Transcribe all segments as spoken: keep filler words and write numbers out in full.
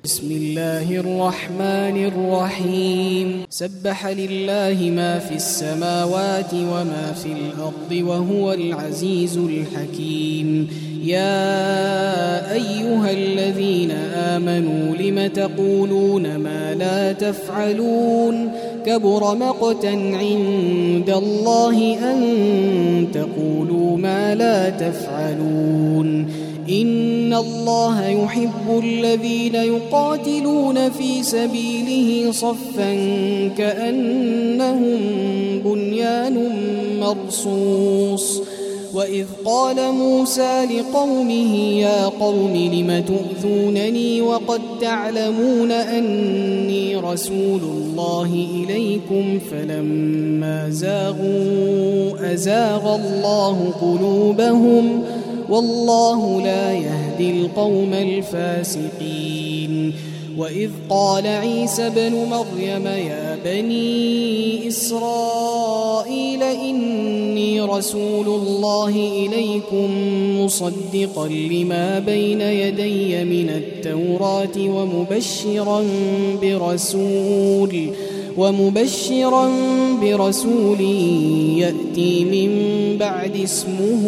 بسم الله الرحمن الرحيم سبح لله ما في السماوات وما في الأرض وهو العزيز الحكيم يا أيها الذين آمنوا لم تقولون ما لا تفعلون كبر مقتا عند الله أن تقولوا ما لا تفعلون إن الله يحب الذين يقاتلون في سبيله صفا كأنهم بنيان مرصوص وإذ قال موسى لقومه يا قوم لم تؤذونني وقد تعلمون أني رسول الله إليكم فلما زاغوا أزاغ الله قلوبهم والله لا يهدي القوم الفاسقين وإذ قال عيسى ابن مريم يا بني إسرائيل إني رسول الله إليكم مصدقا لما بين يدي من التوراة ومبشرا برسول ومبشرا برسول يأتي من بعد اسمه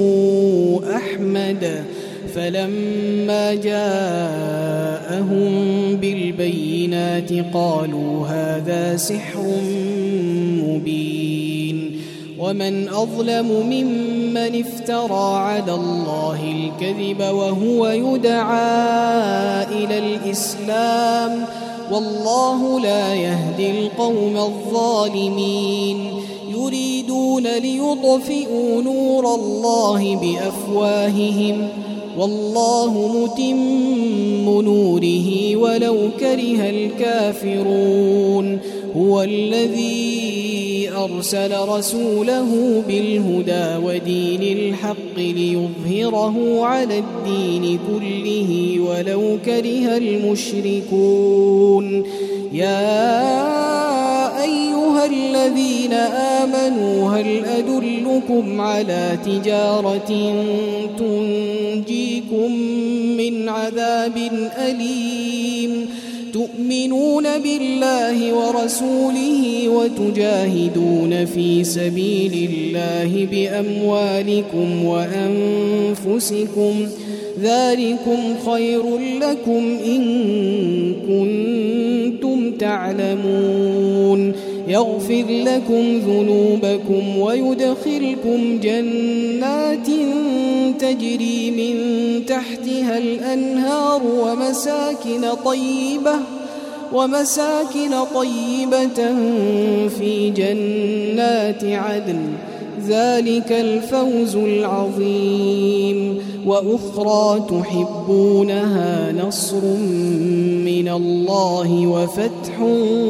أحمد فلما جاءهم بالبينات قالوا هذا سحر مبين ومن أظلم ممن افترى على الله الكذب وهو يدعى إلى الإسلام والله لا يهدي القوم الظالمين يريدون ليطفئوا نور الله بأفواههم والله متم نوره ولو كره الكافرون هو الذي أرسل رسوله بالهدى ودين الحق ليظهره على الدين كله ولو كره المشركون يا أيها الذين آمنوا هل أدلكم على تجارة تنجيكم من عذاب أليم تؤمنون بالله ورسوله وتجاهدون في سبيل الله بأموالكم وأنفسكم ذلكم خير لكم إن كنتم تعلمون يغفر لكم ذنوبكم ويدخلكم جنات تجري من تحتها الأنهار ومساكن طيبة ومساكن طيبة في جنات عدن ذلك الفوز العظيم وأخرى تحبونها نصر من الله وفتح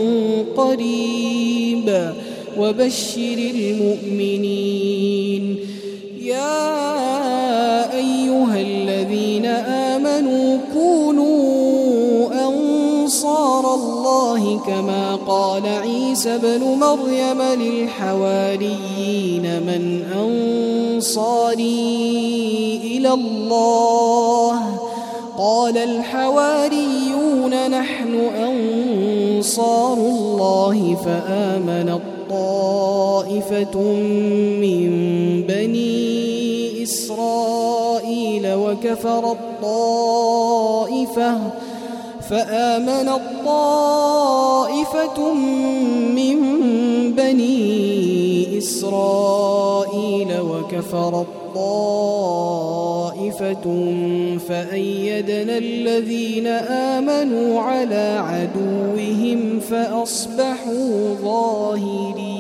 قريب وبشر المؤمنين يا أيها الذين آمنوا كونوا أنصار الله كما قال عيسى ابن مريم للحواريين من أنصاري إلى الله قال الحواريون نحن أنصار الله فآمنت طائفة من بني إسرائيل وكفرت طائفة فآمنت طائفة من بني إسرائيل وكفرت طائفة فأيدنا الذين آمنوا على عدوهم فأصبحوا ظاهرين.